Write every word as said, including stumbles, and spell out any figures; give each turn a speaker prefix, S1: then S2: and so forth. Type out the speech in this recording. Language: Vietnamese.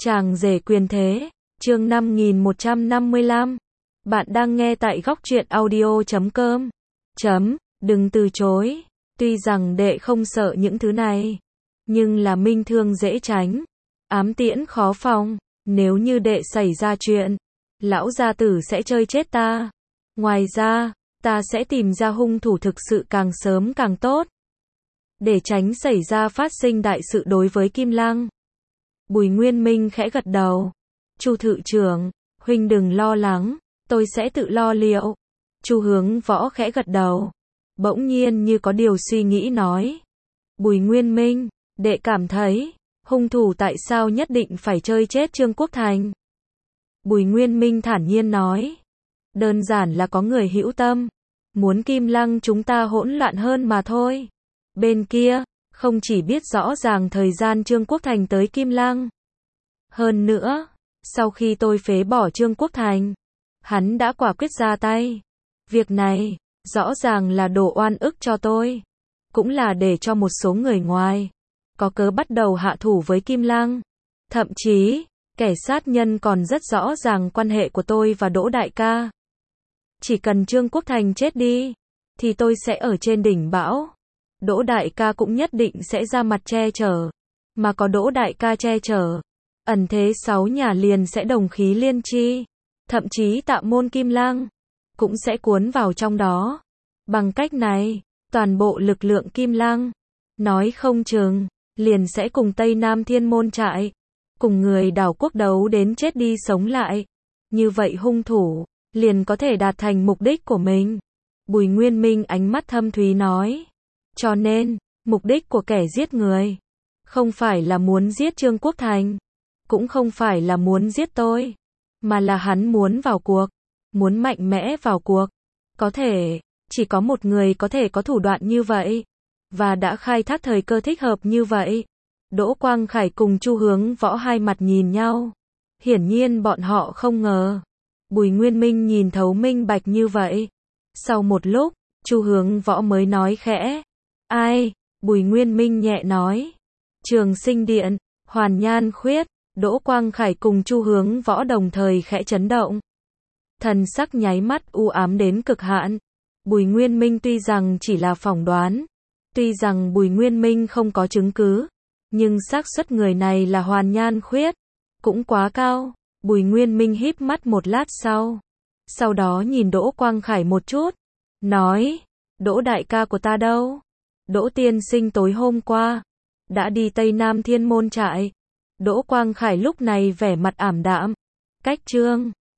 S1: Chàng rể quyền thế, chương năm nghìn một trăm năm mươi lăm. Bạn đang nghe tại góc truyện audio chấm com. Chấm, đừng từ chối. Tuy rằng đệ không sợ những thứ này, nhưng là minh thương dễ tránh, ám tiễn khó phòng. Nếu như đệ xảy ra chuyện, lão gia tử sẽ chơi chết ta. Ngoài ra, ta sẽ tìm ra hung thủ thực sự càng sớm càng tốt, để tránh xảy ra phát sinh đại sự đối với Kim Lăng. Bùi Nguyên Minh khẽ gật đầu. Chu thự trưởng, huynh đừng lo lắng, tôi sẽ tự lo liệu. Chu Hướng Võ khẽ gật đầu. Bỗng nhiên như có điều suy nghĩ nói. Bùi Nguyên Minh, đệ cảm thấy, hung thủ tại sao nhất định phải chơi chết Trương Quốc Thành? Bùi Nguyên Minh thản nhiên nói. Đơn giản là có người hữu tâm, muốn Kim Lăng chúng ta hỗn loạn hơn mà thôi. Bên kia, không chỉ biết rõ ràng thời gian Trương Quốc Thành tới Kim Lăng. Hơn nữa, sau khi tôi phế bỏ Trương Quốc Thành, hắn đã quả quyết ra tay. Việc này, rõ ràng là đổ oan ức cho tôi. Cũng là để cho một số người ngoài, có cớ bắt đầu hạ thủ với Kim Lăng. Thậm chí, kẻ sát nhân còn rất rõ ràng quan hệ của tôi và Đỗ Đại ca. Chỉ cần Trương Quốc Thành chết đi, thì tôi sẽ ở trên đỉnh bão. Đỗ Đại ca cũng nhất định sẽ ra mặt che chở. Mà có Đỗ Đại ca che chở, ẩn thế sáu nhà liền sẽ đồng khí liên chi. Thậm chí Tạ Môn Kim Lăng cũng sẽ cuốn vào trong đó. Bằng cách này, toàn bộ lực lượng Kim Lăng, nói không chừng, liền sẽ cùng Tây Nam Thiên Môn Trại, cùng người đảo quốc đấu đến chết đi sống lại. Như vậy hung thủ liền có thể đạt thành mục đích của mình. Bùi Nguyên Minh ánh mắt thâm thúy nói. Cho nên, mục đích của kẻ giết người, không phải là muốn giết Trương Quốc Thành, cũng không phải là muốn giết tôi, mà là hắn muốn vào cuộc, muốn mạnh mẽ vào cuộc. Có thể, chỉ có một người có thể có thủ đoạn như vậy, và đã khai thác thời cơ thích hợp như vậy. Đỗ Quang Khải cùng Chu Hướng Võ hai mặt nhìn nhau. Hiển nhiên bọn họ không ngờ Bùi Nguyên Minh nhìn thấu minh bạch như vậy. Sau một lúc, Chu Hướng Võ mới nói khẽ. Ai? Bùi Nguyên Minh nhẹ nói. Trường Sinh Điện, Hoàn Nhan Khuyết. Đỗ Quang Khải cùng Chu Hướng Võ đồng thời khẽ chấn động. Thần sắc nháy mắt u ám đến cực hạn. Bùi Nguyên Minh tuy rằng chỉ là phỏng đoán, tuy rằng Bùi Nguyên Minh không có chứng cứ, nhưng xác suất người này là Hoàn Nhan Khuyết cũng quá cao. Bùi Nguyên Minh híp mắt một lát sau, sau đó nhìn Đỗ Quang Khải một chút, nói, Đỗ đại ca của ta đâu? Đỗ tiên sinh tối hôm qua đã đi Tây Nam Thiên Môn Trại. Đỗ Quang Khải lúc này vẻ mặt ảm đạm. Cách Trương